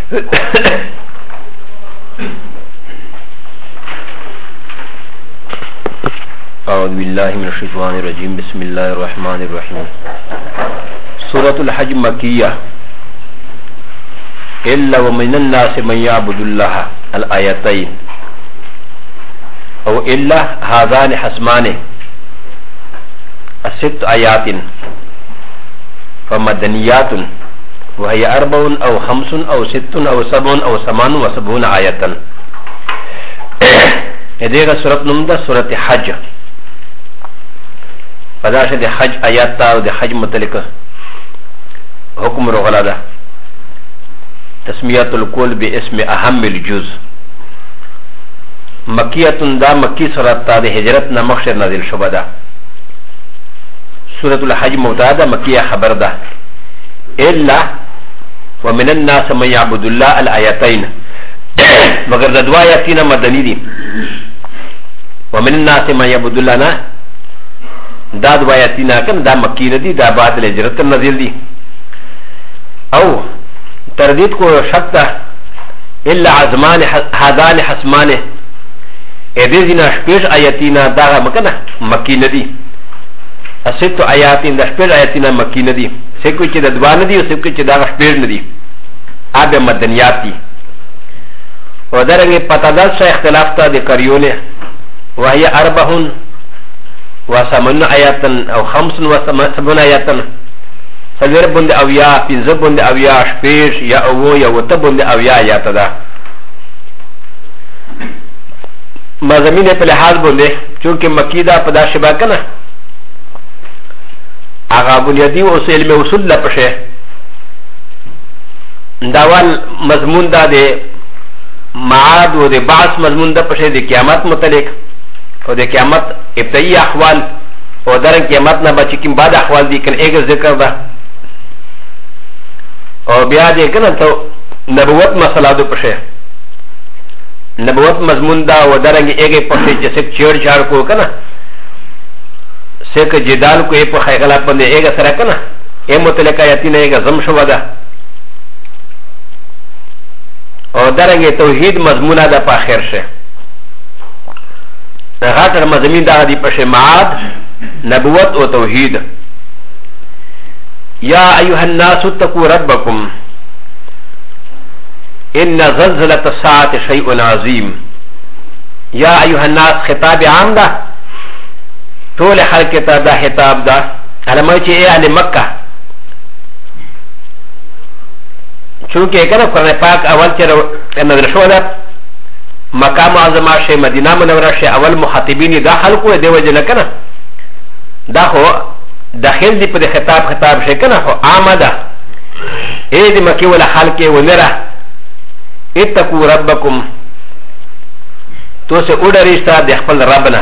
أعوذ بالله من الشيطان الرجيم بسم الله الرحمن الرحيم سورة الحج مكية إلا ومن الناس من يعبد الله الآيتين أو إلا هذان حسمان الست آيات فمدنيات وهي 4 أو 5 أو 6 أو 7 أو 78 آية هذه سورة نمدة سورة حج فداش دي حج آيات تا ودي حج متلقى حكم رغلا ده تسمية الكل باسم أهم الجزء مكية دا مكي سورة تا دي هجرتنا مخشر نازل شبه ده سورة الحج مبتدا مكية خبر ده إلا ومن الناس من يعبد الله الآيتين مگر دا دوا آياتين مدني دي ومن الناس من يعبد الله نا دا دوا آياتين كن دا مكي ندي دا بعد الهجرت نازل دي او تردید کو شکتا الا عزمان هذان حسمان ادینا شپیش آیاتینا دا مکنه مکی ندی اسیتو آیاتین دا شپیش آیاتینا مکی ندی سکو چی دا دوا ندی و سکو چی دا شپیش ندی آب مدنیات دی و درنگی پتادات شا اختلاف تا دی کریونه وهي 4 و 8 آیاتن او 5 و 7 آیاتن سلور بند اویا پینزه بند اویا شپیش یا اوو یا وطه بند اویا یا تدا مضمین په لحاظ بنده چونکه مکی دا پدا شبا کنه اغا بنیادی و علم اصول لپشه داوال مضمون دا ده معاد و ده بعث مضمون دا پشه ده قیامت متعلق و ده قیامت ابتدائی احوال و درن قیامت نا بچی کم بعد احوال دی کن ایک ذکر دا او بیا دې کنه ته نبوت مسله د پښه نبوت مضمون دا و درنګ ایګه پښه چې څک چیر چار کو کنه څک جدال کو په خیغلات باندې ایګه سره کنه ای متلکه یتینه ایګه زم شو ده او درنګ توحید مضمونه ده په اخر شه هغه مضمون دا دی پښه معاد نبوت او توحید يا أيها الناس اتقوا ربكم إن زلزلة الساعة شيء عظيم يا أيها الناس خطاب عام ده طول حلقة ده خطاب ده على ما يجي أهل مكة چونکه کنه قرآن پاک اول چې نظر شو ده مکه معظمه شي مدینه منوره شي اول مخاطبین دا خلقو دی وجه کنه دا خو داخل دی پر خطاب شکنه خو آمده اے دی مکی ولا خلقی ونره اتقو ربکم تو سے اڈریشتا دی خپل ربنا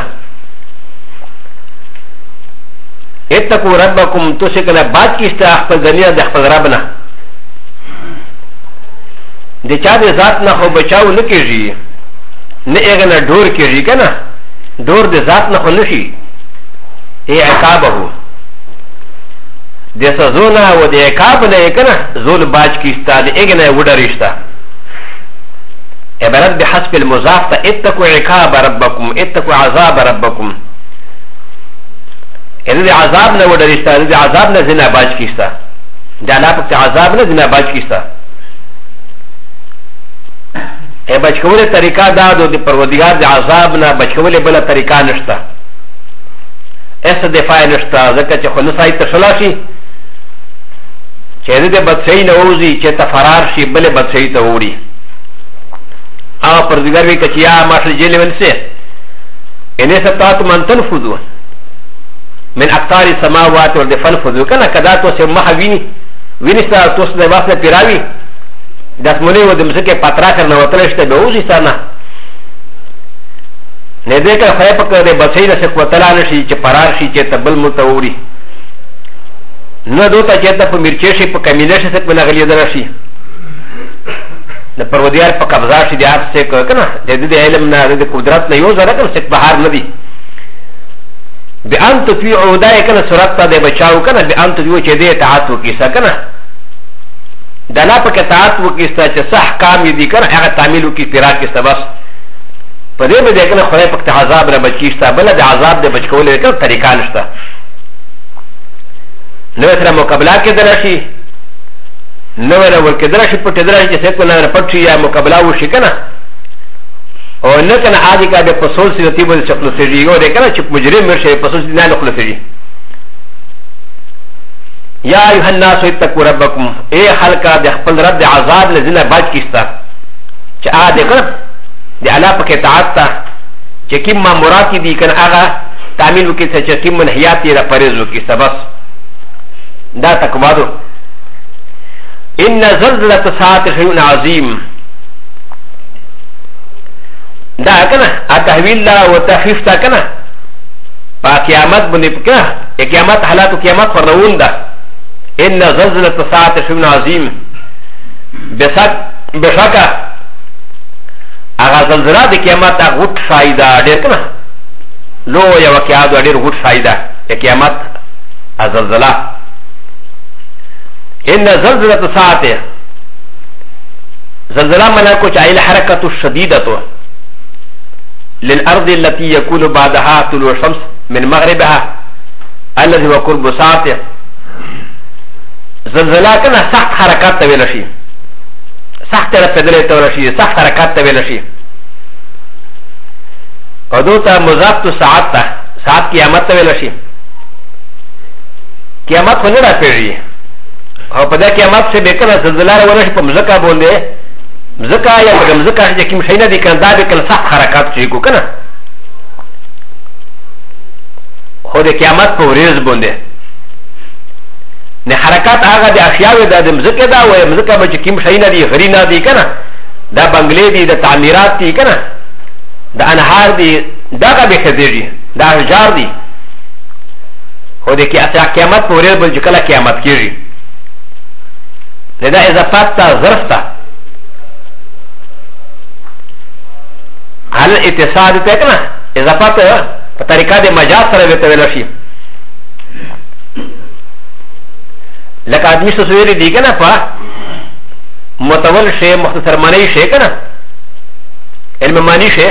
اتقو ربکم تو سے کنه بات کیستا خپل دنیا دی خپل ربنا دی چا دی ذات نا خو بچاو نکیجی نه اغنا دور کیجی کنه دور دی ذات نا خو نشی اے عقابهو د سزونا و د عقاب نه کنه زول باج کیستا د اگنه وډریشتا عبارت بحسب المضاف ته اتقوا عقاب ربکم اتقوا عذاب ربکم ان د عذاب نه وډریشتا د عذاب نه زنا باج کیستا د علاوه عذاب نه زنا باج کیستا ای بچ کوله طریقہ دا د پروردگار د عذاب نه بچ کوله بل طریقہ نشتا اس دفاع نشتا ځکه چې خو نه سای تشلاشي چې دې بدسي نه وځي چې تفرار شي بل بدسي ته وړي او پردګر وی کچیا ماشل جیل ونسه ان ستات من تنفذوا من اقطار السماوات والارض فنفذوا کنه کدا تو سه محوینی وینستا تو سه واسه پیراوی داسمنه و دمسکه پاترا کرنا وتلشته به وځي سنا نه دې که خای پکې دې بدسي نه څه کوتلا نشي چې فرار شي چې تبل متوري نه دوته چې ته په مرچې شي په کمینه شي څه په نغلی درشي د پرودیار په قبضه شي د هر څه کنه د دې علم نه د قدرت نه یو زره کنه څه بهر نه دي بان تطيعوا دای کنه سورت ته د بچاو کنه بان تطيعوا چې دې اطاعت وکړي کنه د الله په اطاعت وکړئ چې صح کام دي کنه هغه تعمیل وکړي پیرا کې بس په دې باندې کنه خدای په عذاب را بچیشته بل د عذاب د بچ کولو کنه طریقه نشته نو سره مقابله کې درشي نو ورول کې درشي په تدرشي چې څه نه پټ شي یا مقابله وشي کنه او نه کنه عادي کا د پسول سي په شکل سي یو ده کنه چې مجرم مرشي پسول سي نه خپل سي یا ایها الناس اتقوا ربکم اے خلقا د خپل رب د عذاب لزنه بچ کیستا چې ا دې کنه د الله په اطاعت ته چې کوم مامورات دي کنه هغه تعمیل وکړي چې کوم منهیات یې را پرېز وکړي بس دا تقوا ده ان زلزله الساعه شيء عظيم دا کنه ا تحویل لا او تخفیف تا کنه په قیامت باندې کنه قیامت حالات قیامت فرعون ده ان زلزله الساعه شيء عظيم بشکا اغه زلزله د قیامت غوټ فائدہ ډېر کنه لو یو واقعات ډېر غوټ فائدہ قیامت زلزله ان زلزله الساعه زلزله منا کو چایل حرکت الشديده للارض التي يكون بعدها طلوع الشمس من مغربها الذي هو قرب ساعته زلزله کنه سخت حرکات ته ویل شي سخت رپدلې ته ویل شي سخت حرکات ته ویل شي او دوته مضاف ساعت ته ساعت قیامت ته ویل شي قیامت خو نه راپېږي او په دا قیامت څخه به کنه زلزله ورشي په مزکا باندې مزکا یا په مزکا چې کوم شي نه دي کنه دا به کله سخت حرکات شي کو کنه خو د قیامت په ورځ باندې نه حرکات هغه د اشیاء د مزکه دا وای مزکه به کوم شي نه دي غری نه دي کنه دا بنگلې دي د تعمیرات دي کنه د انهار دي دا به خديږي دا اشجار دي خو د قیامت په ورځ باندې کله قیامت کیږي لذا اضافات تا ظرف تا حال اتصال ته کنه اضافات په طریقه د مجاز سره وته ویل شي لکه ادمی څه ویلي دي کنه په متول شی مختصر معنی شی کنه علم معنی شی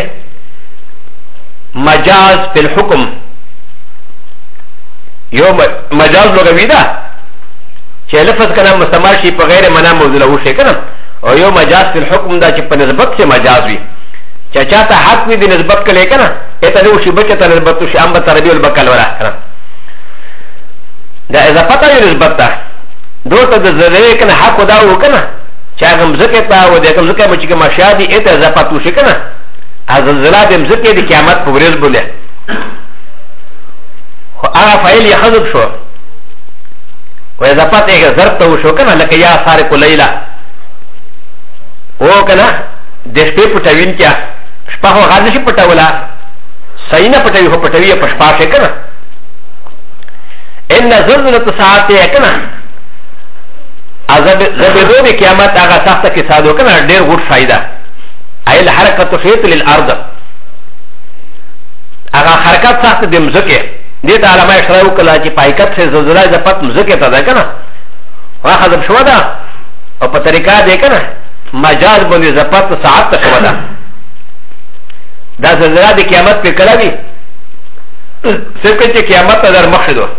مجاز په الحكم یو مجاز لغوی ده چې لفظ کنه مستعمل شي په غیر معنا موضوع له شي کنه او یو مجاز په الحكم ده چې په نسبت سے مجاز وي چې چاته حق وي د نسبت کله کنه اته نو شی بچ ته نسبت شي ام تربیه البکل ورا کنه دا اذا پتا یې نسبت ده دوته د زری کنه حق دا و کنه چې هغه مزکه تا و د کوم زکه بچ کې مشادي اته اذا پتو شي کنه زلزله د مزکه د قیامت په ورځ بوله خو هغه فعل یې حذف شو و اذا پته یې ضرب ته وشو کنه لکه یا سارق لیلا او کنه د شپې پټوین کې شپه هو غاړه شي پټولا صحیح نه پټوي هو پټوي په شپه کې کنه ان زلزله الساعه کنه عذاب زبدو د قیامت هغه سخته کې ساده کنه ډېر غوټ فائدہ ایل حرکت خیط للارض هغه حرکت سخت د مزکه دې ته علامه اشاره وکړه چې پایکت سے زلزله د پت مزکه ته ده کنه هغه حذف شو ده او په طریقه ده کنه مجاز باندې زپت ساعت ته شو ده دا زلزله د قیامت په کله دي څنګه چې قیامت ته در مخ شو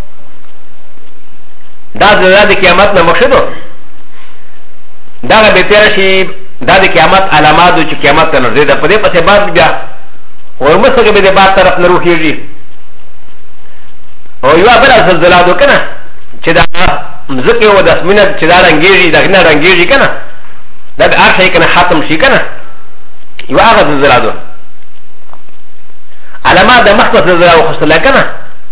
دا زلزله د قیامت نه مخ شو دا به تیر شي دا د قیامت علامات چې قیامت ته نږدې ده په دې پسې بعد بیا ورمسکه به د بعد طرف نه روخیږي او یو بل زلزله ده کنه چې دا مزکه و د اسمنه چې دا رنگيږي دا نه رنگيږي کنه دا به هر شي کنه ختم شي کنه یو هغه زلزله ده علامات د مختص زلزله وخصله کنه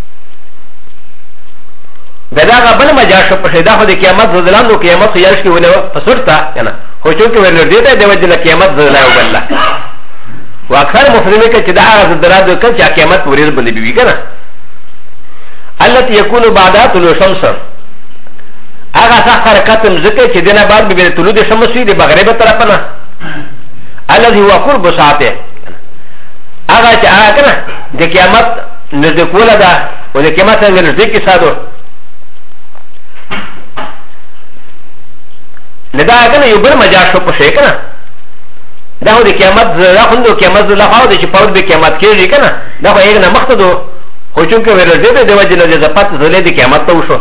دا بل مجاز شو په شیدا خو د قیامت زلزله نو قیامت خو یارش کې ونه پسورتا کنه خو چې ورنر دیته د وجه د قیامت زلزله وبله واکثر مفسرین کې چې دا هغه زلزله ده چې قیامت وریر باندې بي کنه التي يكون بعد طلوع الشمس هغه څه حرکت مزکه چې دنه بعد به طلوع الشمس وي د مغرب طرفنه الذي هو قرب ساعته هغه چې هغه کنه د قیامت نزدې کوله ده او د قیامت نزدې کې ساده ندا کنه یو بل مجاز شو پشه کنه دا هو د قیامت زړه خوندو قیامت زړه خو د چې پاود به قیامت کېږي کنه دا خو یې نه مخته دو خو چونکه ورځې د وجه نه زپات زلې د قیامت ته وشو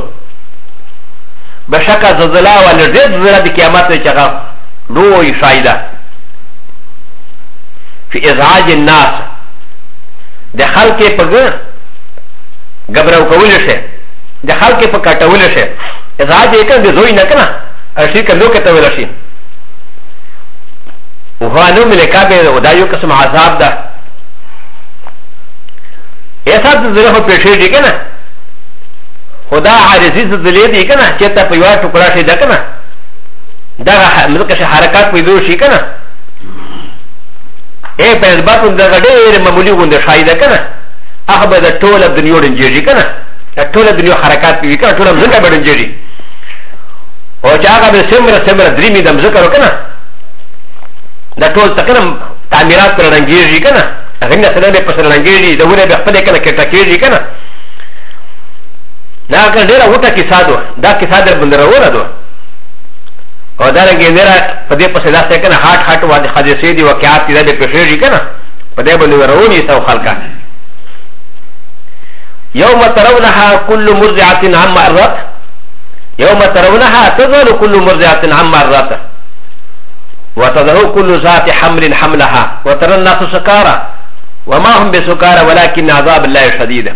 بشکه زلزلہ ول ډېر زړه د قیامت ته چغه لوی فائدہ فی ازعاج الناس د خلق په غبرو کول شي د خلق په کټول شي ازعاج یې کنه د زوی نه کنه اشي کلو کې ته ویل شي وهو نو ملکابه و دا یو قسم عذاب ده ایسا زلزلہ خو پیښې دي کنه خدا عارضی زلزلې دي کنه چې ته په یو ټوکړه شي ده کنه دا ملکه حرکات پیدا شي کنه اے په اثبات د غډېر معمولی غونډه شای ده کنه هغه به د ټول د دنیا ډنجېږي کنه د ټول د دنیا حرکات وی کنه ټول ځکه به ډنجېږي او چې هغه به سمره درېمې د ذکر وکنه دا ټول تکنه تعمیرات پر رنګېږي کنه هغه نه سره به پر رنګېږي دا ونه به خپل کنه کې ټکېږي کنه دا ډېر وټه کې ساده دا کې ساده بندر وره دو او دا رنګې نه په دې په سلاس کنه هاټ واده حادثې دي واقعات دې به پېښېږي کنه په دې باندې ورونی سو خلکا يوم ترونها كل مرضعة عما أرضت يوم ترونها تذهل كل مرضعة عما أرضت وتذهل كل ذات حمل حملها وترى الناس سكارى وما هم بسكارى ولكن عذاب الله شديد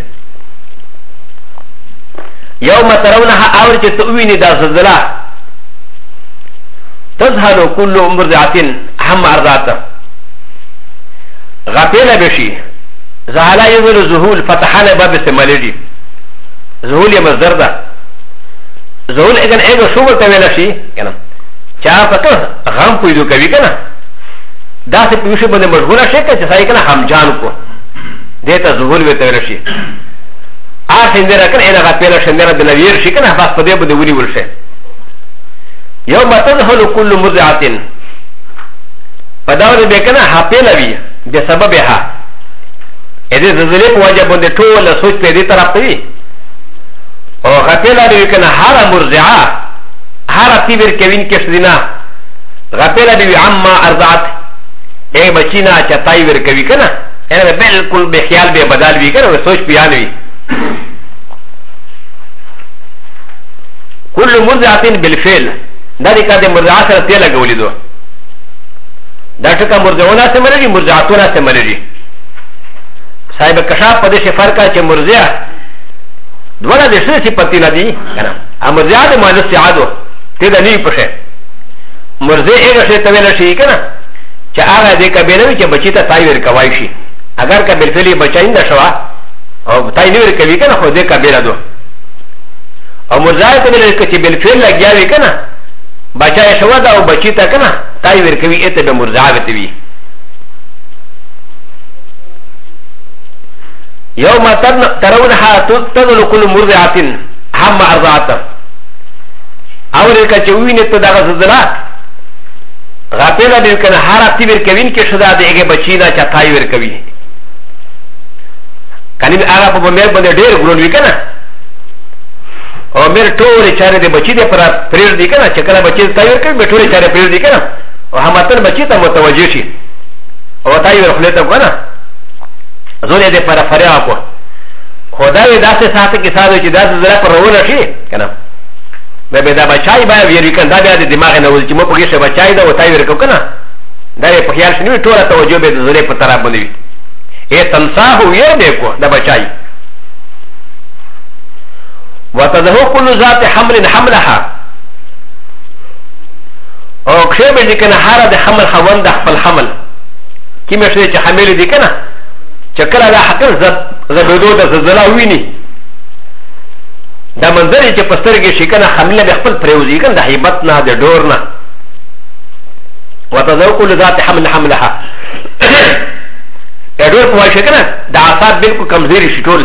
يوم ترونها أورج تؤويني دا زلزلة تذهل كل مرضعة عما أرضت غفل بشي زهلا يذل زهول فتحنا باب استمالي زهول يا مصدر ده زهول اذن ايغو شو تملا شي كلام چا پتہ غم پیدا کوي کنه دا څه پوښي باندې مشغوله شي چې ځای کنه هم جان کو دته زهول وته ورشي ا څنګه کنه اله غپېله شندره د نویر شي کنه خاص په دې باندې ونی ورشه يوم تذهل كل مرضعة پداوله به کنه حپېله وي بسببها اذا زلزلې په وجه باندې ټول سوچ په دې طرف ته وي او غپېله وي کنه هر مرضعه هر تیور کوین کې شدینا غپېله وي عما ارضعت اے بچینا چتای ور کوي کنه اې بالکل به خیال به بدل وي کنه سوچ بیان وي كل مرضعة بالفعل دا دې کده مرضعه سره تل لګولې دو دا ټکا مرضعونه سره مرګي مرضعاتونه سره مرګي صاحب کشاف په دې فرق چې مرضعه دوله د څه صفت نه دي کنه ا مرضعه د مؤنث عادو ته د نه پښه مرضعه هغه څه ته ویل شي کنه چې هغه دې کبیره چې بچی ته تای ور کوي شي اگر کا بالفعل بچاینده شوا او تای نه ور کوي کنه خو دې کبیره دو او مرضعه ته ویل چې بالفعل لګیاوي کنه بچای شوا دا او بچی ته کنه تای ور کوي اته به مرضعه وته وي يوم ترونها تذل كل مرضعة هم أرضعت أولئك جوين تدغى زلزلة غافلة بيكنا هارا تيبر كوين كشدا ديگه بچينا چا تايور كوي كاني آغا پا بمير بنده دير گرون ويكنا او مير طول چاره دي بچي دي پر پرير دي كنا چکلا بچي دي تايور كوي مير طول چاره پرير دي كنا و همتن بچي تا متوجه شي او تايور خليتا كنا زولی ده پر فریا کو خدای داسې ساته کې ساده چې داسې زړه پر ورونه شي کنه به دا بچای به ویری کنه دا بیا د دماغ نه ول چې مو پکې شه بچای دا وتای ورکو کنه دا په خیال شنو ټوله توجه به د زړه په طرف باندې اے تنصاح وير به کو دا بچای وتذهو كل ذات حمل حملها او کښه به کنه هر د حمل خوند خپل حمل کیمه شي چې حمل دي کنه چکر دا حقل زبدو دا زلزلہ ویني دا منظر چې پسترګې شي کنه حمله به خپل پریوزي کنه د هیبت نه د ډور نه وتذو كل ذات حمل حملها د ډور په وایي کنه د اعصاب بالکل کمزوري شي ټول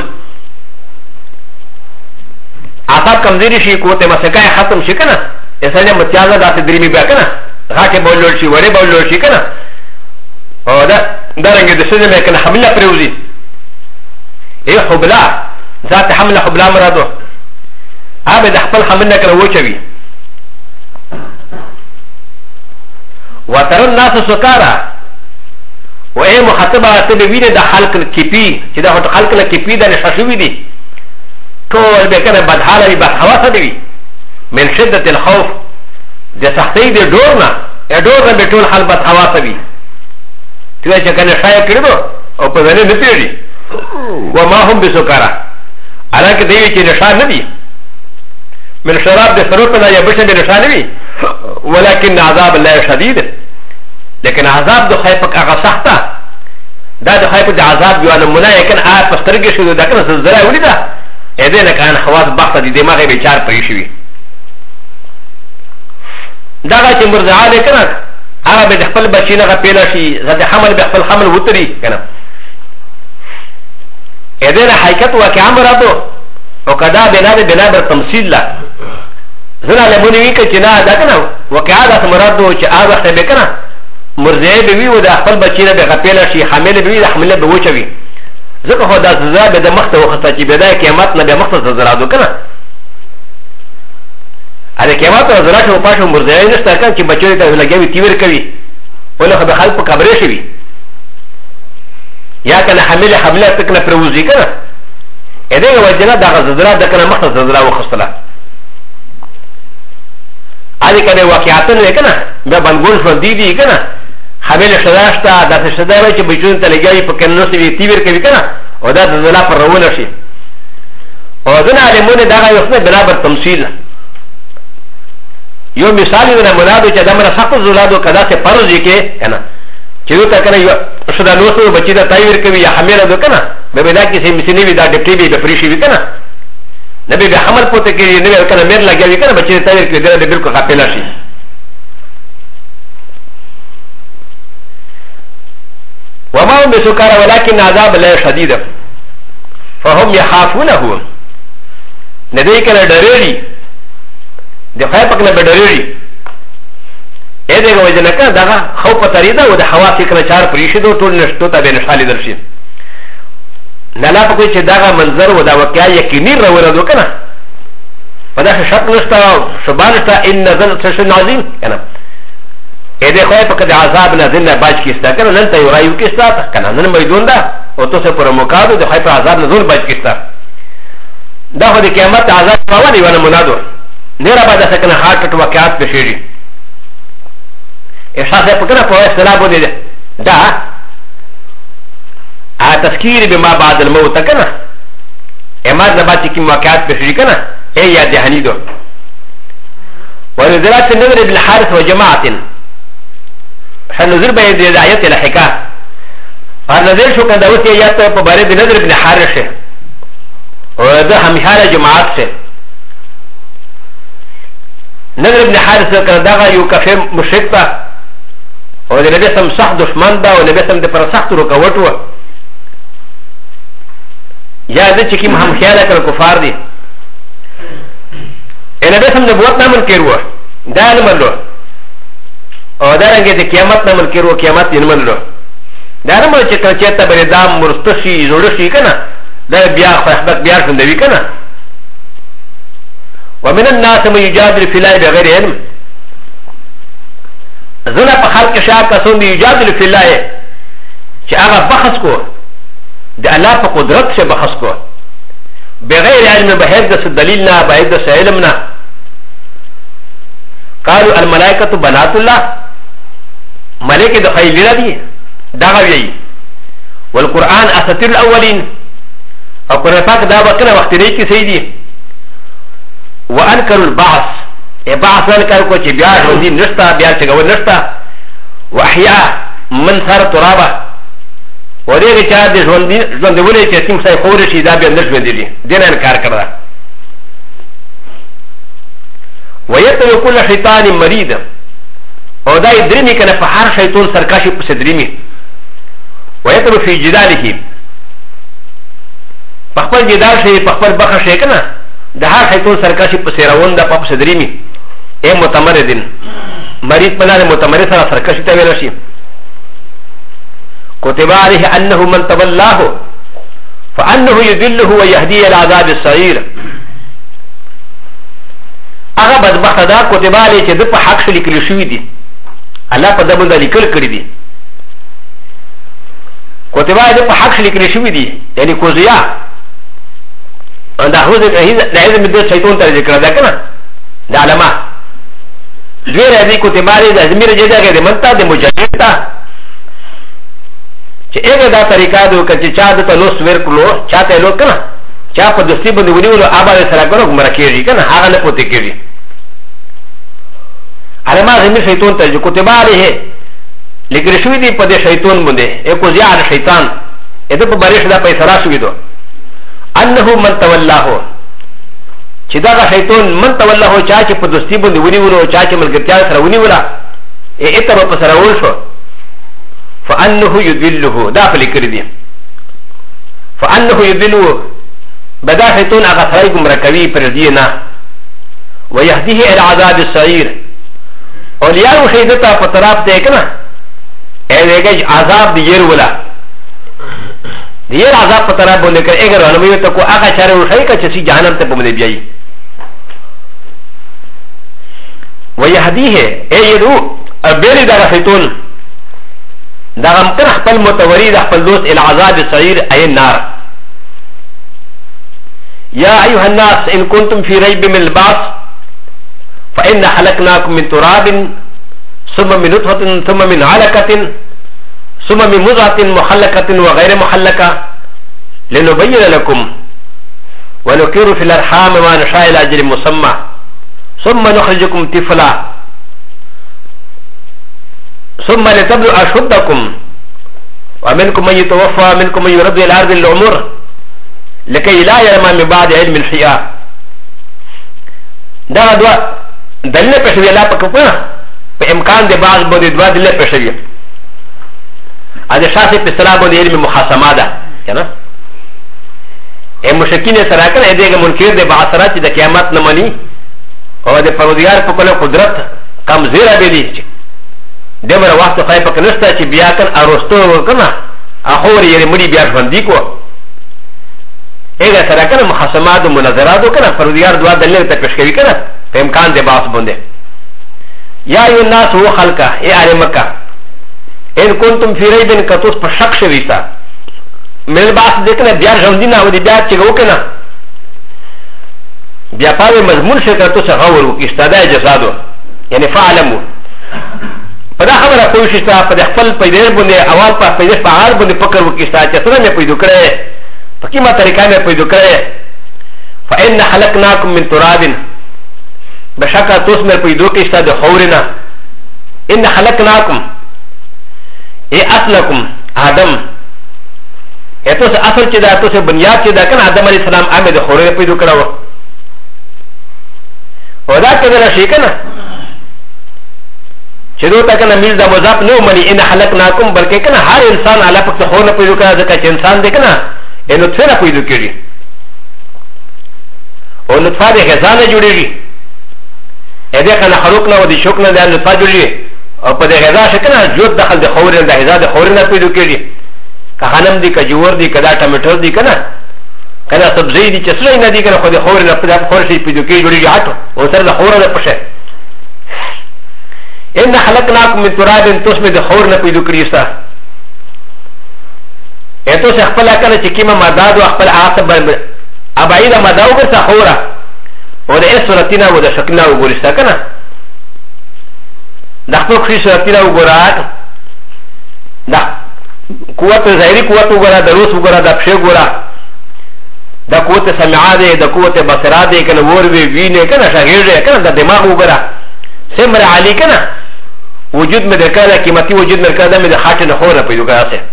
اعصاب کمزوري شي قوت مسکای ختم شي کنه اسنه متیازه داسې درېمي بیا کنه غاټه بولول شي وړه بولول شي کنه او دا درنګ د سجن کنه حمله پروزي اے حبلا ذات حمله حبلا مرادو ابه د خپل حمله کنه وچوي وترى الناس سكارى وأي مخاطبة تبين ده خلق الكيبي كده هو خلق الكيبي ده نشاشوي دي طول بكنا بدحالة بحواسة دي من شدة الخوف ده سختي دي دورنا دورنا بطول حال بدحواسة دي كده كان شايف كده او پذنه نپیڑی وما هم بسکارا حالانکہ دیوی چی نشان ندی من شراب دے سروپنا یا بشن بے نشان نبی ولكن عذاب اللہ شدید لیکن عذاب دو خیپک اغا سختا دا دو خیپک دا عذاب بیوانا منا یکن آیت پسترگی شدو دا کنا سزدرائی ولی دا ایده نکان خواست بختا دی دماغی بیچار پریشوی دا غا چی مرزعالی کنا آغا بے دخپل بچین اغا پیلا شی زد حمل بخپل حمل وطری کنا ایده نا حقیقت واقعا مرادو وکدا بنا بر تمثیل لا زنا لمونی که چی نا دا کنا واقعا دا مرادو چی آغا وقت بے کنا مرزعی بوی و دا خپل بچین بخپل پیلا شی حمل بوی دا حمل بوچوی ذکر خدا ززا بے دا مخت وخستا چی بے دا قیامت نا بے مخت ززرادو کنا ا قیامت او زرا شو پاشو مرزای نشته کان چې بچو ته لګوي تیور کوي ولې خو به خلق په قبره شي یا کنه حمله تکنه پروزي کنه ا دې وجنه دا زرا د کنه مخ زرا وخصله ا دې کنه واقعیت نه کنه به بنګول شو دي کنه حمله شداشتا د شدای چې بچو ته لګوي په کنه نو سی تیور کوي کنه او دا زرا پر روونه شي او ځنه علمونه دا یو څه بنا بر تمثيل یو مثال یې نه مرادو چې دا مر سخت زولادو کدا څه پروزي کې کنه چې یو تا کنه یو شدا نوسو بچی دا تایور کوي یا حمله دو کنه به بدا کې سي مسنی وی دا ډپټي به پریشي وی کنه نبی به حمل پته کې نه کنه مېر لګوي کنه بچی تایور کې دا بالکل غافل شي وما هم بسكارى ولكن عذاب الله شديد فهم يخافونه ندی کنه ډېری د خیپک نه بدرېږي اې دغه وجنه کنه دغه خوف تریدا او د حواس کنه چار پریشي دو ټول نشته ته به نشالي درشي نه لا پکې چې دغه منظر و دا واقعیا یقیني راوړل دو کنه په دغه شک نشته شبان نشته ان نزل سشن عظیم کنه اې د خیپک د عذاب نه ځنه باج کیستا کنه نن ته یو کیستا کنه نن میدون دا او ته پر مقابله د خیپ عذاب نه زول باج کیستا دا خو د قیامت عذاب راوړي ونه منادو نيرا بعد سكن حاجة وكات بشيري إحساس يبقى فهو استلابه دي دا تذكير بما بعد الموت كنا إما نباتي كم وكات بشيري كنا إيه يا دهانيدو ونزلات النذر بن حارث وجماعة فنزل بين دعاية الحكاة فنزل شو كان داوتي يات ببارد نذر بن حارث وده هميحال جماعات سي نذر ابن حارث كان دغا يو كافي مشرك تا او د نبي سم صح دشمن دا او نبي سم د پر سخت رکوټ و یا د چې کیم هم خیال کړ کفار دي ان نبي سم نبوت نامن کړو دا نه منلو او دا رنګه د قیامت نامن کړو قیامت یې منلو دا نه مو چې کله چې ته بر دام مرستشي جوړ شي کنه دا بیا خو احبت بیا څنګه کنه ومن الناس من يجادل في الله بغير علم زنا بخلق شاك كسون يجادل في الله چې هغه بحث کو د الله په قدرت سے بحث کو بغیر علم بغیر د دلیل نه بغیر د علم نه قالوا الملائکه بنات الله ملائکه د خیل دي دا غوي والقران اساطير الاولين او قران پاک دا وکړه وخت لري کې سيدي وانكروا البعث بعث انكر کو چې بیا ژوندۍ نشتا بیا چګول نشتا واحياء من صار ترابا ورېږي چې د ژوندولې چې تیم ځای خور شي دا بیا نشوندې دي نه انکار کړه ويتلو كل شيطان مريض او دا يدرمي کنه په هر شیطان سرکشي په صدرمي ويتلو في جداله په خپل جدال شي په خپل بخښ شي کنه د هر شیطان سرکشي په سیراون د په صدرمي اے متمردن مريض بلاره متمرد سره سرکشي ته ویل شي كتب عليه انه من تولاه فانه يذله ويهدي الى عذاب السعير هغه بدبخت دا كتب عليه چې د په حق شي لیکل شوی دي الله په دبل د لیکل کړی دي کوتبه د په حق لیکل شوی دي یعنی کوزیا دا هو د هیڅ مدد شیطان ته ذکر ده کنه د علما دوی راځي کوتبه د ازمیر جګه د منتا د مجاهد تا چې هغه دا طریقه ده چې چا د تلوس ور کړو چاته لو کنه چا په دستی باندې ونیولو آباد سره کړو ګمرا کېږي کنه هغه نه پوتې کېږي علما زمير شیطان ته کوتبه عليه لیکل شوی دی په دې شیطان باندې یو زیاد شیطان اته په بارش دا پیسې را شوی دو انه من تولاه چې دا شیطان من تولاه چا چې په دستی باندې ونیولو چا چې ملګرتیا سره ونیولا اته په سره ول شو فانه يذله دا په لیکل دی فانه يذله بدا شیطان هغه سره ګمرا کوي پر دې نه ويهديه الى عذاب السعير اولياء شهدتا په طرف ته کنه اېږي عذاب دی ير ولا دی ير عذاب په طرف باندې کې اگر علمي ته کو هغه چاره وشي چې سي جهنم ته په باندې بیاي ويهديه ايدو ابيري دا شیطان دا هم تر خپل متوري خپل دوست الى عذاب السعير اي النار يا ايها الناس ان كنتم في ريب من البعث فإن خلقناكم من تراب ثم من نطفة ثم من علقة ثم من مضغة محلقة وغير محلقة لنبين لكم ونقر في الأرحام ما نشاء إلى أجل مسمى ثم نخرجكم طفلا ثم لتبلغوا أشدكم ومنكم من يتوفى ومنكم من يرد إلى أرض العمر لكي لا يعلم من بعد علم الحياة دا دوا دلیل پېښوي الله په کومه په امکان دی بعض باندې دوا دلیل پېښوي ا دې شاسې په سره باندې علم محاسمه ده کنه مشکین سره کنه دغه منکر دی بعثرات د قیامت نه مني او د پروردگار په کله قدرت کم زیره دی دمر وخت خای په کنهسته چې بیا کن ارستو کنه اخور یې مړي بیا ژوندې کو اګه سره کنه محاسمات او مناظرات کنه پروردگار دوا دلیل ته پېښ کوي کنه په امکان دی باس باندې یا ای الناس هو خلقا ای اره مکه ان کنتم فی ریب کتوس په شک شویتا مل باس دکنه بیا ژوندې او دی بیا چې وکنه بیا په مضمون شکر تو څنګه ورو استدای جزادو یعنی فعلمو په دا خبره کوی شتا په خپل پیدر باندې اول په پیدر په حال باندې فکر وکړه چې څنګه مې پیدا کړې په کومه طریقه مې پیدا کړې فإن خلقناكم من تراب بشکا توس مې پیدا کړې د خورنا ان خلقناكم ای اصلکم آدم ایتو سے اصل چې دا تو سے بنیاد چې دا کنه آدم علیہ السلام امه د خورې پیدا کړو او دا کله شي کنه چې دوی ته کنه میل دا مضاف نو مني ان خلقناکم بلکې کنه هر انسان الله پاک ته خور نه پیدا کړی ځکه چې انسان دی کنه انو څنګه پیدا کړی او نطفه د غذا نه جوړیږي اې دې کنه خلقنا او د شوک نه د نطفه جوړیږي او په دې غذا شکنه جوړ دخل د خور د غذا د خور نه پیدا کړی که غنم دی که جوور دی که دا ټماټر دی کنه کنه سبزی دی چې څه نه دی کنه خو د خور نه په خور شي پیدا کړی جوړیږي هټو او سره د خور نه پښه ان خلقناكم من تراب تسمى د خور نه پیدا کړی ستا اته څه خپل کنه چې کیمه مداد او خپل عاقب ابعید مداو به خورا او د اسرتینا او د شکلنا وګورستا کنه د خپل خې سرتینا وګورات دا قوت ظاهری قوت وګورا د روس وګورا د پښه وګورا د قوت سمعا ده د قوت بصرا ده کنه ور وی وینه کنه شاګرده کنه د دماغ وګورا سمر علی کنه وجود میں دیکھا ہے قیمتی وجود میں دیکھا ہے میں خاطر نہ ہو رہا پیدا کرا سے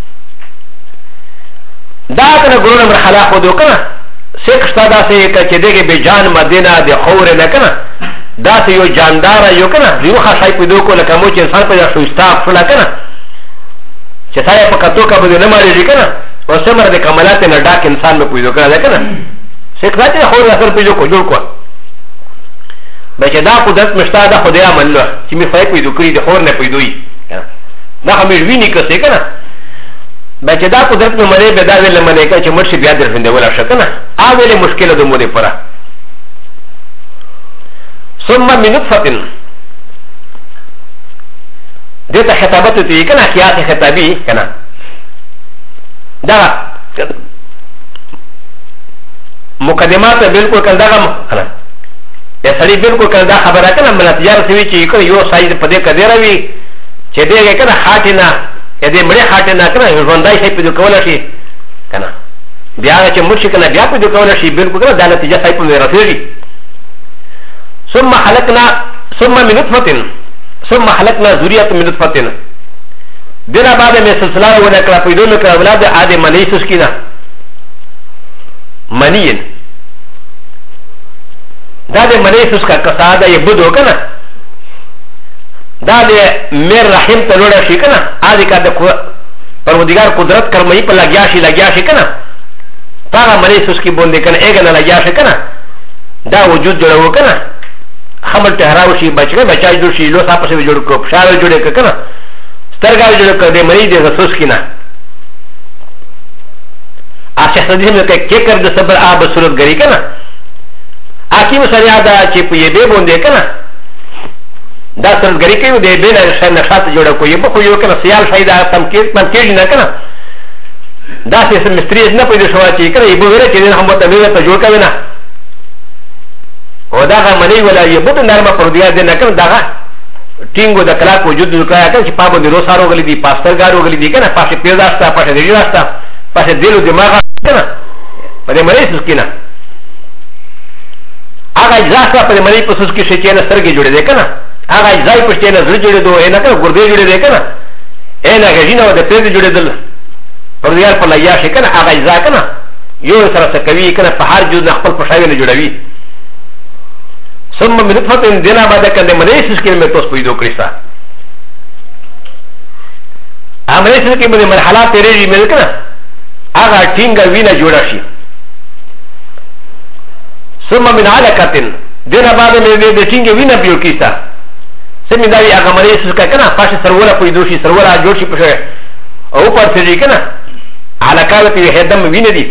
دا کنه ګورو مرحله خو دو کنه سیک شتا سے چې دغه به جان مدینه د خور نه کنه دا سه یو جاندار یو کنه یو خاصای پیدا کو لکه مو چې انسان پیدا شو استاف فلا کنه چې سایه په کتو کا بده نه ماري کنه او سمره د کمالات نه ډاک انسان مې پیدا کړل کنه سیک راته خور اثر پیدا کو جوړ کو بچه دا قدرت مشتا دا خدای عمل له چې می فای پیدا کړی د خور نه پیدوي دا هم ویني کسه کنه بچه دا قدرت مې مړې به دا ویل منې کړه چې مرشي بیا درفنده ولا شکنه اوله مشکله د مودې پره ثم من نطفه دته خطابت ته کنه قیاس خطابی کنه دا مقدمات بالکل کنه کنه یا سړی بالکل کنه دا خبره کنه ملتجار سوي چې کنه یو سایز په دې کډه راوي چې دې کنه خاطینا یا دې مړې خاطینا کنه ژوندای شي په دې کول شي کنه بیا چې مرشي کنه بیا په دې کول شي بالکل کنه دا نتیجه صحیح په رسېږي ثم من نطفه ثم حلقنا ذريه من نطفه دنا بعد من سلسله ونكلا فيدون كاولاد ادم منيسوس كنا منين دا د منیسوس کا کساده یبدو کنه دا د میر رحم ته لوړ شي کنه ادي کا د پروردگار قدرت کرمای په لګیا شي کنه تا منیسوس کی بونده کنه اګه نه لګیا شي کنه دا وجود جوړو کنه خمل ټهراو شي بچای جوړ شي لو صاحب سره جوړ کو شاول جوړ کنه سترګا جوړ کړه د مری د رسوس کینه اشه سدي مې کې کړ د صبر اب صورت غری کنه اکی مسریا دا چې په یبه باندې کنه دا صورت غری کوي د بین نشاط جوړ کو یبه خو یو کنه سیال فائدہ تمکیر نه کنه دا څه مستری نه پیدا شو چې کنه یبه وره چې هم ته ویل ته جوړ کوي نه او دا منی ولا یبه نرمه پر دی نه کنه دا ټینګو د کلاک وجود وکړه کنه چې پابند رو سارو غلي دي پاستر ګارو غلي دي کنه پاسه پیداستا پاسه دی راستا پاسه دلو دماغ کنه په دې مریض کینه هغه اجزا په دې مریض په سوس کې شي چې نه سرګي جوړې ده کنه هغه اجزا په چې نه زړه جوړې دوه نه کنه ګردې جوړې ده کنه نه غژینه د پیډ جوړې دل پر دې په لیا شي کنه هغه اجزا کنه یو سره څه کوي کنه په هر جوړ خپل پښاوی نه جوړوي ثم من نطفه دنا بعد كده مریض کې مې توس پیدا کړستا امریض کې به مرحله تیرې مې کنه هغه ټینګه وینه جوړه شي ثم من علقه دنا بعد مې د ټینګه وینه پیو کیستا سمې دا هغه مریض کې کنه پاشه سروله پیدا شي سروله جوړ شي په او پر څه کنه علقه په هدم وینه دي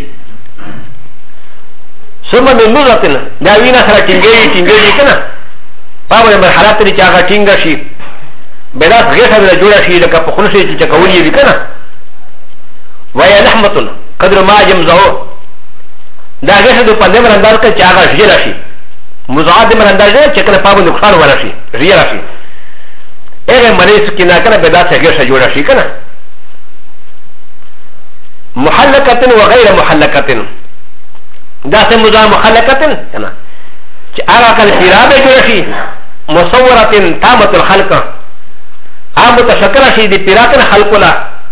ثم من نوزتنا دا وینا سره ټینګي کنه پاوله مرحله ته چې هغه ټینګه شي بلاس غیره د جوړه شي لکه په خلص چې چکولې وي کنه ویا لحمتن قدر ما جمزو دا غیره د په دمر انداز کې چې هغه ژیره شي مزعاد دمر انداز چې کنه پاوله نقصان ولا شي ژیره شي هغه مریض کې نه کنه بلاس غیره جوړه شي کنه محلقه وغير محلقه دا سه مزا مخلقتن کنه چې هغه کله پیرابه جوړ شي مصورتن تامه الخلق عام متشکل شي د پیراتن خلقلا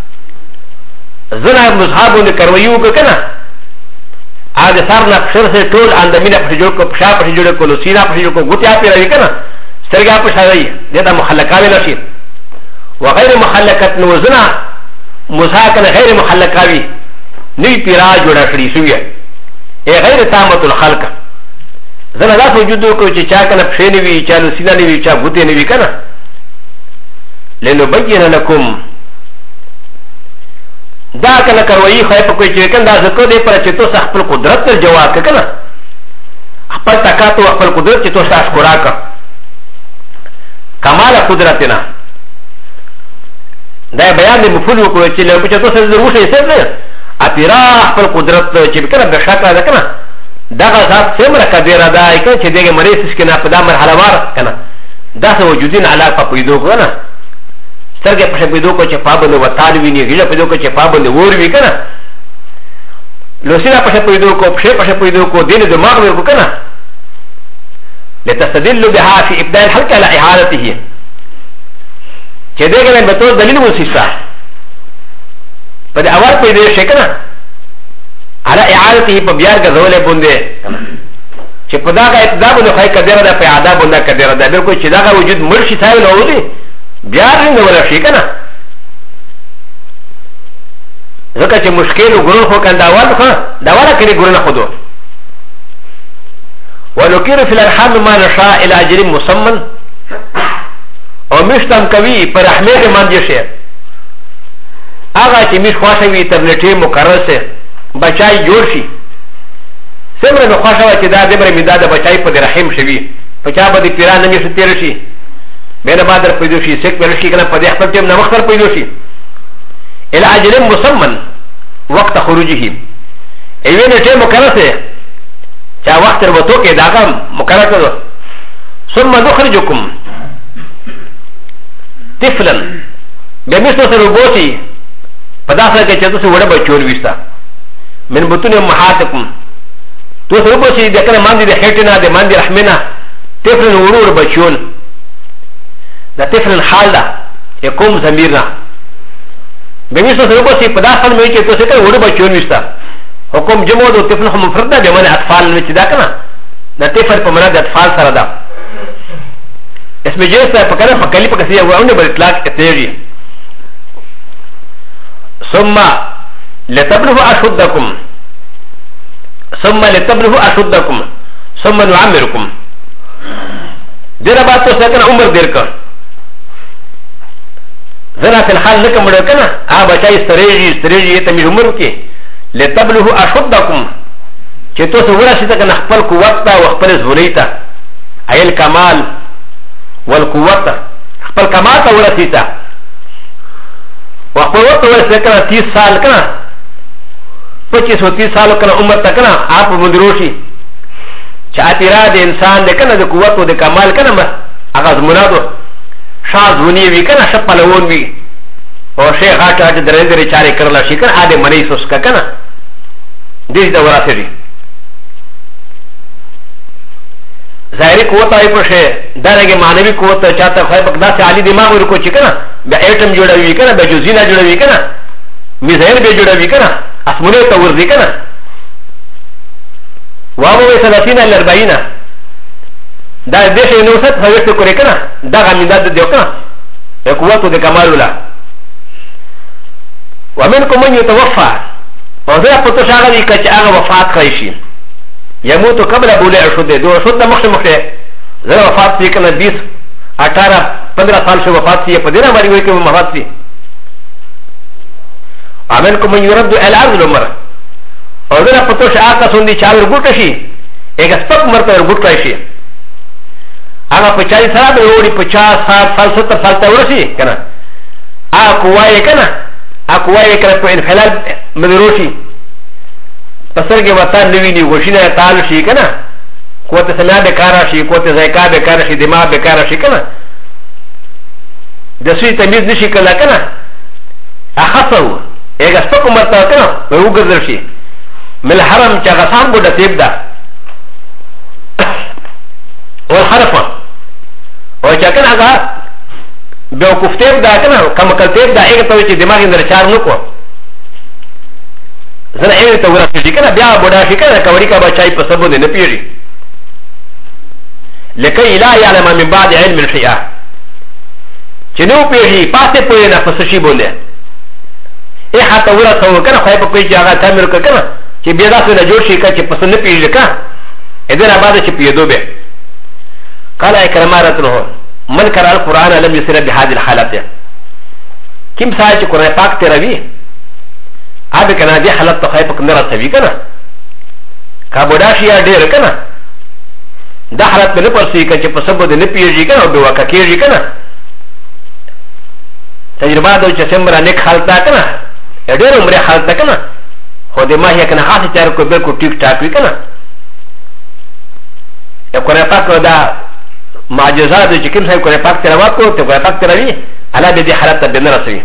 زنا مذهبون کرویو کنه هغه سر نه خیر سه ټول اندمینه په جوړ کو پښا په جوړ کو لسینا په جوړ کو ګوتیا پیراوي کنه سترګا په شاوي دته مخلقاوي نشي وغير مخلقت نو زنا مذاکن غیر مخلقاوي نی پیرا جوړه کړی شوی غیر تامت الخلق زنا دا وجود کو چې چا کنه پښې نه وی چا لسینا نه وی چا ګوتې نه وی کنه لنبین لکم دا کنه کروي خو په کوئی چې کنه دا زکو دې پر چې تو خپل قدرت تر جواب کنه خپل طاقت او خپل قدرت چې تو ساس خوراک کمال قدرتنا دا بیان دې مفعول کو چې له چې تو سره ضرورت یې څه اپیرا خپل قدرت چې کنه به شکل ده کنه دغه ذات څومره کبیره ده چې دغه مریض کې نه په دا مرحله وار کنه دا څه وجودین علاقه پیدا کنه سترګې په پیدا کو چې پابند وتال ویني غیله پیدا کو چې پابند ور وی کنه لوسینا په پیدا کو په پیدا کو دین دماغ ور کنه لتستدل بها في ابداء الحلق على احالته چې دغه به تو دلیل وسیسا په د اول پیدا شي کنه على اعادته په بیا غزولې بونده چې په دا ابتدا باندې خای کډره ده په اعاده باندې کډره ده بالکل چې دا وجود مرشي ثاوي نه ودی بیا رنګ ولا شي کنه ځکه چې مشکل ګورو خو کنده اول خو دا ولا کړي ګورو نه خودو ونكر في الارحام ما نشاء الى اجر مسمى او مشتم کوي پر رحمت باندې شي هغه چې مش خواشه وي تر نټي مقرر سي بچای جوړ شي څومره نو خواشه چې دا د بر میداد بچای په رحم شوي په چا باندې پیران نه شي تیر شي بين بادر بيدوشي سيك بلشي كنا بدي أحفل تيم نمختر بيدوشي إلى أجل مسمى وقت خروجه ايوه نتي مكرسه چا وقت ربطو کې داغه مکرسه ثم نخرجكم طفلا بمثل سربوتي پداسه کې چې تاسو وړه بچول وستا من بطون امهاتكم تو سربوتي د کنه باندې د هټینا د باندې رحمنا طفلا ورور بچول د طفلا حال ده يقوم ضميرنا بمثل سربوتي پداسه مې چې تاسو کې وړه بچول وستا حكم جمود و طفل مفرده بمعنى اطفال نتي كنا نتفر بمعنى اطفال سردا اسم جنس فكنا فكلي بكسيه وعند بالاطلاق التيجي ثم لتبلغوا اشدكم ثم نعمركم دير بات تو سكن عمر ديرك زنا في الحال لكم مدكنا بچاي استريجي تمي عمر كي لتبلغوا اشدكم چې تاسو ورسېږئ کنه خپل قوت ته او خپل زوري ته اي الكمال والقوت خپل کمال ته ورسېږئ او خپل وخت ورسېږئ کنه 30 سال کنه 25 او 30 سال کنه عمر ته کنه آپ مدروشي چې اتیرا د انسان د کنه د قوت او د کمال کنه هغه زمونادو شازونی وی کنه شپلون وی او شیخ هاټه د درندري چاري کړل شي کنه اده منی سوس کنه دې د وراسېږي ظاهري قوت آئی پر شے دارنگی معنوی قوت چاہتا خواہ پک دا سے عالی دماغ ورکو چی کنا بیا ایٹم جوڑاوی کنا بیا جوزینا جوڑاوی کنا میزائل بیا جوڑاوی کنا اسمونی تورزی کنا واموی سلاسینا الاربعینا دا دیش نوست فویست کری کنا دا غمیداد دیو کنا قوتو دی کمالولا ومنکو من یتوفا وزر پتو شاگا دی کچ آغا وفات خیشی يموت قبل بولع شده دو شده مخشي زر وفات سي كنا 20 18 15 سال شو وفات سي پدينا ماري وي كم وفات سي امنكم من يرد الى الارض العمر اور زر پتو شاكا سوندي چال گوٹ شي ایک سپک مرته گوٹ شي اغا 50 سال وروړي 50 سال 70 سال ته ورسي کنه اقوای کنه په انفلال مدروشي پسرگی وطن نوینی وشینه تال شی کنه قوت سمیا بکارا شی قوت زیکا بکارا شی دماغ بکارا شی کنه دسوی تمیز نشی کلا کنه اخصو ایگا سپک مرتا کنه ویو گذر شی مل حرم چا غسان بودا تیب دا والحرفا وچا کنه اگا بیوکوف تیب دا کنه کمکل تیب دا ایگا توی چی دماغی اندر چار نکو زنا ايه تورا في كنا بيا بودا في كنا كوري كا بچاي پسبو نه پیری لكي لا يعلم من بعد علم الشيء چنو پیری پاسه پوي نه پسشي بوله ايه حتى ورا تو كنا خايب کوئی جگہ تعمیر کنا چې بیا دا څه جوړ شي کا چې پسنه پیری کا اذن بعد چې پیدو به قال اكرمارته من قرأ القرآن لم يسر بهذه الحالات كم ساعه قرآن پاک تروي ابي كان دي حالت تخايفك نرى سوي كنا كابوداشي يا دير كنا ده حالت من نفسي كان يپسبو دي نپيجي كنا وبوكا كيجي كنا تجربه دو چسمبر انك حالتا كنا دير عمره حالتا كنا خو دي ما هي كنا خاص چار کو بالکل ٹھیک ٹھاک وي كنا يا قرآن پاک دا معجزات دي چكم ساي قرآن پاک تلاوت کو تو قرآن پاک تلاوي على دي حالت بنرى سوي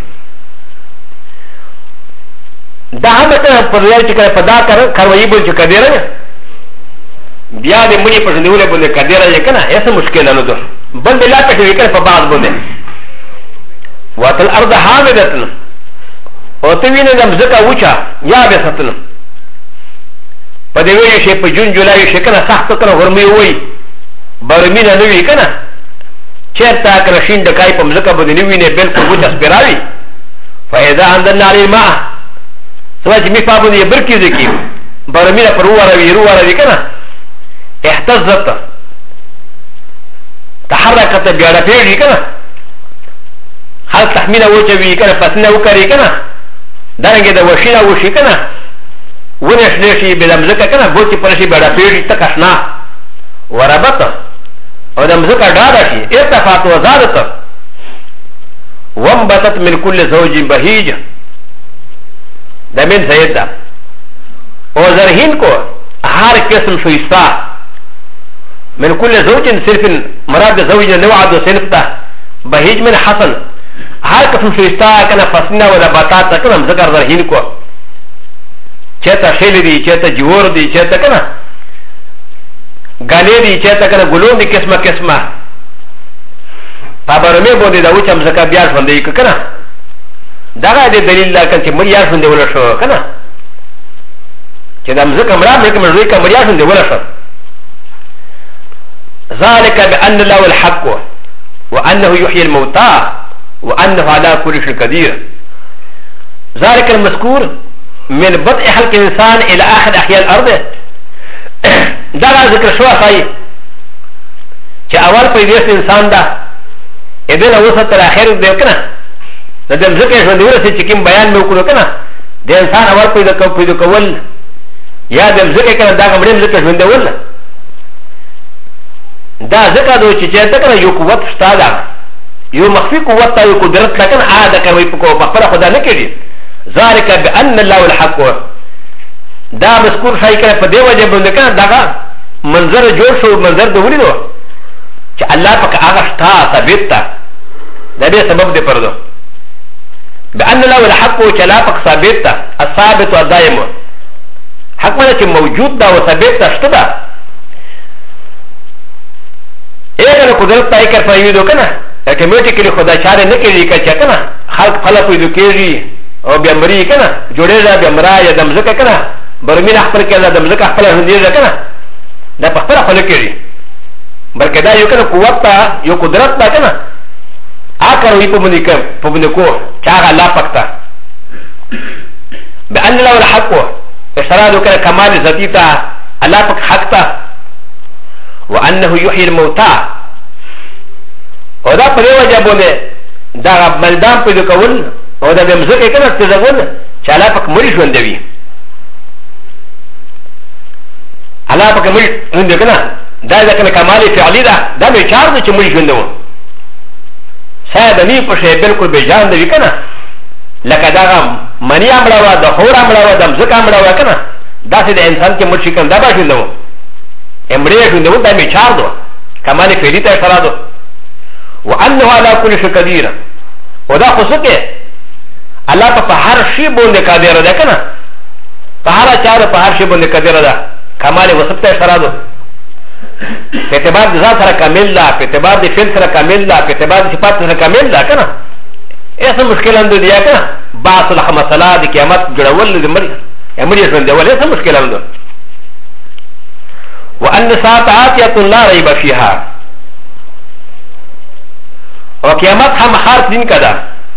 دا هم ته پر یو چې کله پدا کاروي بول چې کډیره بیا دې مړي په نیولې بول کډیره یې کنه ایسه مشکل نه ده بل لا ته وی کړه په بعض بول واتل ارض حامدتن او ته وینې د مزکا وچا یا به ستنه په دې وی شي په جون جولای شي کنه سخت کنه ورمي وای برمینه نه وی کنه چیرته کړه شین د کای په مزکا باندې وینې بالکل وچا سپراوي فاذا عندنا علي الماء سواء مي فابو دي بركي ذكي برمينا روارا وي كنا احتزت تحركت بيانا فيري كنا هل تحمينا وجه كنا فاسنا وكري كنا دارنگه دا وشينا وشي كنا ونش نشي بلمزكا كنا بوتي پرشي بيانا فيري تكشنا وربط او د مزکه ډاډه شي ارتفعت وزادت وانبتت من كل زوج بهيج د من زید ده او زرهین کو هر قسم شویستا من كل زوج صرف مراد زوج نوعد صنف ده بهيج من حسن هر قسم شویستا کنه فسنا ولا بطاطا کنه مزکه زرهین کو چتا شیل دی چتا جوور دی چتا کنه غالي دي چتا کنه ګلون دي قسمه قسمه پابرمه بوندي دا وچم زکه بیا ژوندې کنه دا د دلیل لا کنه چې مریا ژوندې ولا شو کنه چې دا مزکه مرا مې کوم ژوندې کنه مریا ژوندې ولا شو ذلك بان الله الحق وانه يحيي الموتى وانه على كل شيء قدير ذلك المذكور من بدء خلق الانسان الى اخر احياء الارض دا ذکر شو صحیح چې اول پیدا انسان دا اذن اوسه تر اخر دی کنه د دې ځکه ژوند ورسې چې کوم بیان مې وکړو کنه د انسان اول پیدا کول یا د ځکه کنه دا غمړې ځکه ژوند ول دا ځکه دوی چې ته کنه یو قوت شته دا یو مخفي قوت ته یو قدرت لکه نه دا کوي په خپل خدا نه کېږي ذلك بان الله الحق دا مذکور شای کنه په دی وجه باندې کنه دا منظر جوړ شو منظر د ولینو چې الله پاک هغه شتا ثابت تا دا به سبب دی پردو بان الله الحق چې الله پاک ثابت تا الثابت و دائم حق معنی چې موجود دا او ثابت تا شته دا اګه قدرت تای کړ پایو کنه اتوماتیکلی خدا چاره نه کوي چې کنه خلق خلق پیدا کوي او بیا مری کنه جوړه بیا مرا یا دم زکه کنه برمین خپل کړه دم زکه خپل هندې کنه دا په خپل خپل کوي بلکې دا یو کنه قوت تا یو قدرت تا کنه آکر وی په باندې کو چا الله پکتا بان الله الحق اشاره وکړه کمال ذاتی تا الله پک حق تا وانه يحيي الموتى او دا په وجه باندې دا بلدان پیدا کول او دا د مزکه کنه تزغون چې الله پک مری ژوندوي الله پک مری ژوند کنه دا دا کنه کمال فعلی دا دا مې چار د چې مری ژوندو شاید نی په شی بالکل به جان دی کنه لکه دا منی امړه وا د خور امړه وا د مزکه امړه وا کنه دا چې د انسان کې مرشي کنه دا به ژوندو امړه ژوندو دا مې چار دو کمال فعلی ته اشاره دو وانه على كل شيء قدير ودا خصوصه الله په هر شی باندې قادر ده کنه په هر چار په هر شی باندې قادر ده کمال وصف ته اشاره ده په اعتبار د ذات سره کامل ده په اعتبار د فعل سره کامل ده په اعتبار د صفات سره کامل ده کنه ایسه مشکل اند دی کنه باث الحمصلات د قیامت جوړول د مری ژوند دی ولې څه مشکل اند وان ساعات لا ريب فيها و قیامت هم خارج دین کدا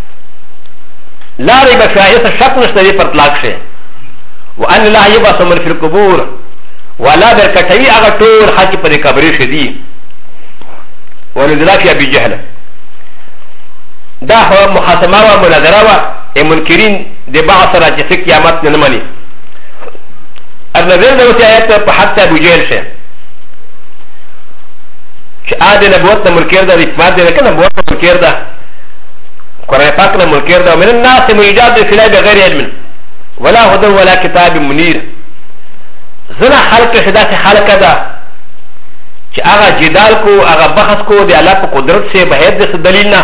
لا ريب فيها ایسا شک نشته دی پر اطلاق شه وان الله يبعث من في القبور ولا برکټوي هغه ټول حق پر قبر شدي ولذا في ابي جهل دا هو محاکمه و مناظره و منکرین د بعث را چې قیامت نه مني ارنذر د آیت په حق ابو جهل شه چې عاد نبوت منکر ده اعتماد ده کنه نبوت منکر ده قرآن پاک نه منکر ده من الناس من ایجاد فلا بغیر علم ولا هدى ولا كتاب منير زنا خلق شدا سے خلق ده چې هغه جدال کو هغه بحث کو د الله په قدرت سے بهر د دلیل نه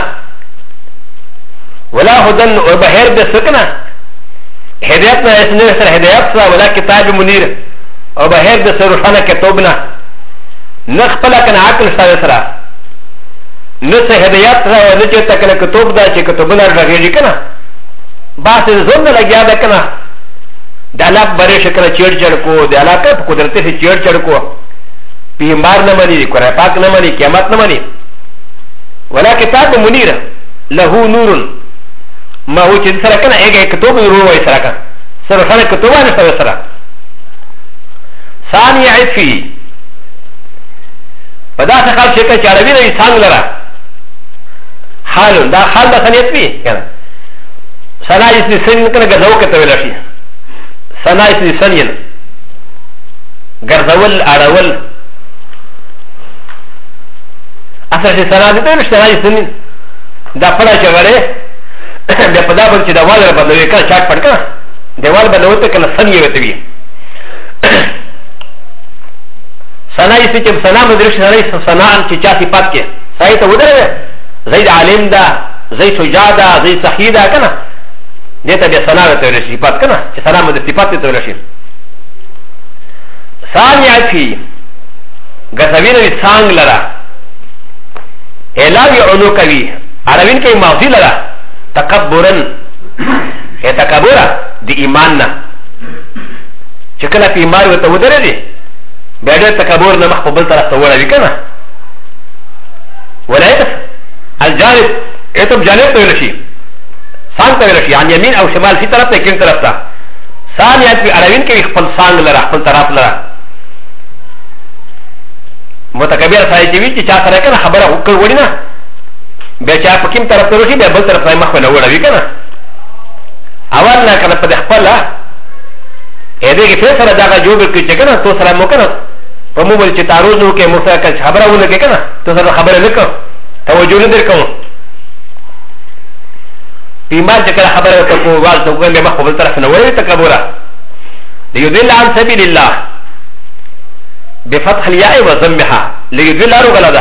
ولا هدى او بهر د سکنه هدایت نه اسنه سره هدایت سره ولا کتاب منیر او بهر د سره روشنه کتاب نه نخپل کنه عقل سره نه سه هدایت سره نه چې تکله کتاب دا چې کتاب نه راغلی کنه باسه زونه لګیا ده کنه د الله بره شکل چیړ کو د الله په قدرت سے چیړ کو پیغمبر نه مني قرآن پاک نه مني قیامت نه مني ولا کتاب منیر له نور ما هو چې سره کنه هغه کتاب ورو وای سره کنه سره کتاب نه سره ثاني عفي فدا څه خال شي چې عربي نه انسان لرا حال دا حال د ثانیت وی کنه سنا یې سن کنه غزو کته ویل شي سنا یې سنین غرزول اړول اصل چې سنا دي ته سنا دي سنين دا پړه چې غړې د پدا بل چې دا وال بدلوي کړه چاټ پړ کړه دیوال بدلوته کنه سن یې وته وی سنا یې چې سنا مدرسه سنا چې چا صفات کې صحیح ته ودرې زید عالم دا زید شجاع دا زید صحیح دا کنه دته به سنا ته ورشي صفات کنه چې سنا مدرسه صفات ته ورشي ثانیا فی غزوین سانگ لرا اعلاوی عنو کوي عربین کې ماضی لرا تکبرن تکبر دی ایمان نه چې کله په ایمان وته ودرې بیا د تکبر نه مخ په بل طرف ته وړي کنه ولایت الجانب ایتم جانب ته ورشي سانگ ته ورشي عن یمین او شمال فی طرف ته کین طرف ته ثانیا فی عربین کې خپل سانگ لرا خپل طرف لرا متکبر سړی چې وی چې چا سره کنه خبره وکړ وړي نه بیا چا په کوم طرف ته ورشي بیا بل طرف ته مخ نه وړي کنه اول نه کنه په خپل ا دې کې فیصله دا جوړ کړي چې کنه تو سره مو کنه په مو بل چې تعرض نو کې مو سره خبره ونه کې کنه تو سره خبره وکړه توجه نه درکو بیمار چې کله خبره وکړه کو واز ته وګورې مخ په بل طرف نه وړي تکبره ليضل عن سبيل الله بفتح الياء وضمها ليدل رغلدا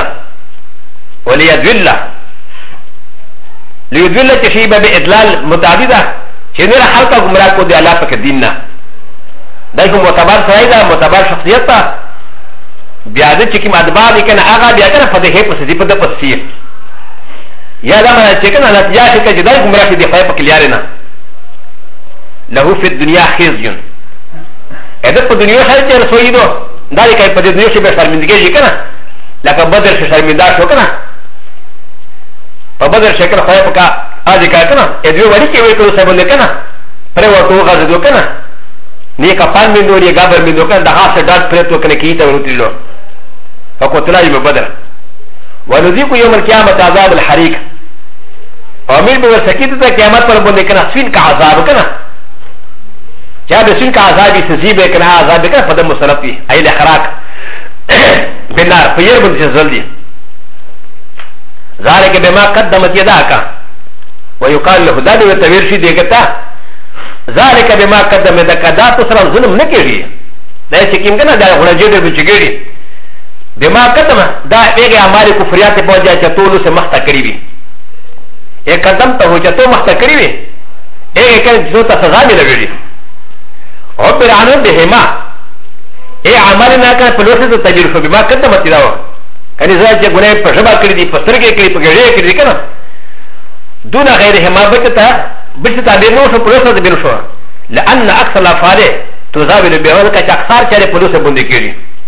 ليدل تشيب بإدلال متعددة شنو حلقة گمراہ کو دي الله پاک دیننا دایو معتبر سایدا معتبر شخصیت تا بیا د چکی مدبا دي کنه هغه بیا کنه فدیه په سدی په د پسیر یا دا ما چې کنه نتیجه چې کله دای گمراہ دي خای پاک لیارنا له فی الدنيا خزي اده په دنیا هر چا رسوي دو دا دی که په دې دنیا کې به شرمندګي کنه لکه بدر شه شرمنده شو کنه په بدر شکل خو په کا اځي کا کنه ا دې وړي کې وې کړو سبب کنه پر ورته غزدو کنه نه کا پان مندو یې غابر مندو کنه د هاڅه ډاټ پرته کنه کیته ورتلو او قتلای به بدر ولذيق يوم القيامه عذاب الحريق امیر به سکیت ته قیامت پر باندې کنه سوین کا عذاب کنه چا د سین کا عذاب سزیب کنه عذاب کنه په د مسلفي ایله خراق بنار په ير باندې زلدي ذلك بما قدمت يداك ويقال له دادو التوير شي ديكتا ذلك بما قدمت يداك دا تسرى ظلم نكيري دا يشكيم كنا دا غنجير بچگيري بما قدم دا ايغي عمالي كفريات پوجا چطولو سے مختا قريبي اي قدمتا ہو چطو مختا قريبي ايغي كان جسو تا سزا مي لگيري او پر عنون بهما اي عمالي ناكا پلوسي تو تجير شو بما قدمت يداو کنی زای چې ګناه په شبا کړی دي په سترګې کړی په ګړې کړی کنه دون غیر ما بچتا به نو شو پروسه دې بل شو لان اکثر الافعال تزاول بهول کا اکثر چره پروسه باندې کړی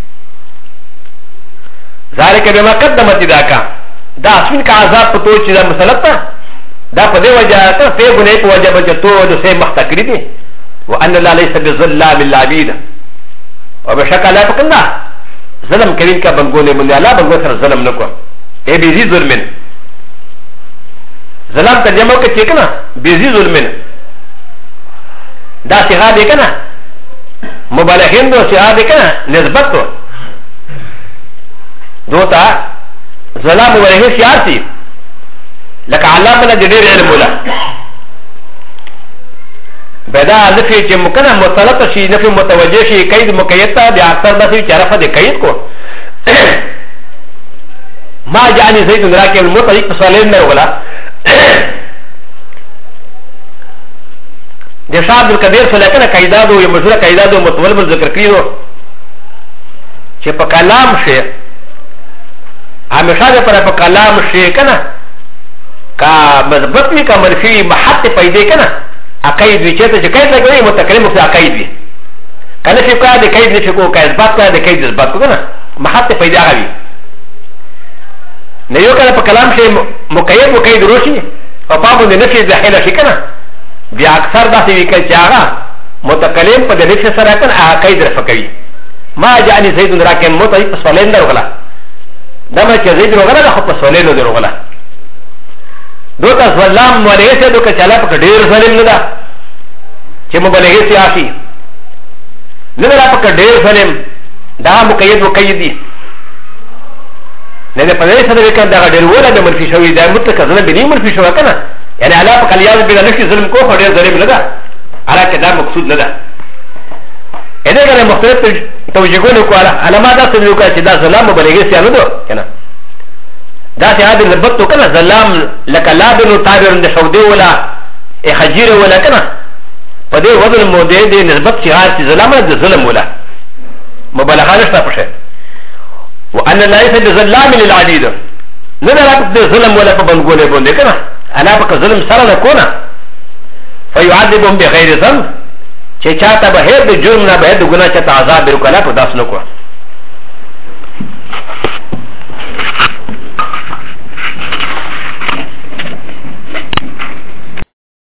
ذالک بما قدمت ذاک دا اسمن کا عذاب په تو چې دا مسلط دا په دې وجه ته په ګناه په وجه بچ تو د سه مخ تکړی دي وان الله ليس بظلام للعبيد وبشک لا تقنا ظلم کریم کا بنگولے من اللہ بنگو سر ظلم نکو اے بیزی ظلمن ظلم ترجمہ کے چیکنا بیزی ظلمن دا سیغا دیکنا مبالغین دو سیغا دیکنا نسبت تو دوتا ظلم مبالغین سیاسی لکا اللہ منا جدیر علم مولا بدا نفی چې مکنه مطلق شي نفی متوجه شي قید مقید ته بیا اکثر داسې چې عرفه د قید کو ما جاني زید راکه المطلق سوالین نه ولا د شاد القدیر سره کنه قیداد او مشهور قیداد او متول ذکر کړو چې په کلام شي همیشه پر په کلام شي کنه کا مثبت می کا منفی محط پیدا کنه عقاید وی چته چې قید لګوي متکلم خو عقاید وی کنه چې کا د قید نشي کو کا اثبات کا د قید اثبات کو کنه محط پیدا غوي نه یو کله په کلام شي مقید او قید روشي او په باندې نفي داخله شي کنه بیا اکثر داسې وی کوي چې هغه متکلم په د نفي سره کنه عقاید رفقوي ما جاني زید راکن متعلق سوالین درغلا دا ما چې زید درغلا خو په سوالین درغلا دوتا ظلام مبالغه سے دوکا چلا پک ډیر ظلم نه ده چې مبالغه سے آشي نه ده پک ډیر ظلم دا مقید وقید دي نه ده پدې سره کې دا ډېر ولا د منفي شوی دا مطلق ظلم به نه منفي شوی کنه یعنی علا په کلیاز به نه شي ظلم کو خو ډېر ظلم نه ده علا کې دا مقصود نه ده اې دغه مختلف توجیهونه کوله علامات څه نو کوي چې دا ظلم بلګي سيانو ده کنه دا سي هذه نسبت کنه ظلم لك لا بن تعبير د شودي ولا خجيره ولا کنه پدې وزن مو دې نسبت چې هر چې ظلم د ظلم ولا مبالغه نشته پښه وان لا يسد ظلام للعبيد نذرت ظلم ولا بنقول بوندي كنا انا بك ظلم سره كنا فيعذبهم بغير ذنب چه چاته به د جرم نه به د ګناه چاته عذاب ورکړه په داس نو کو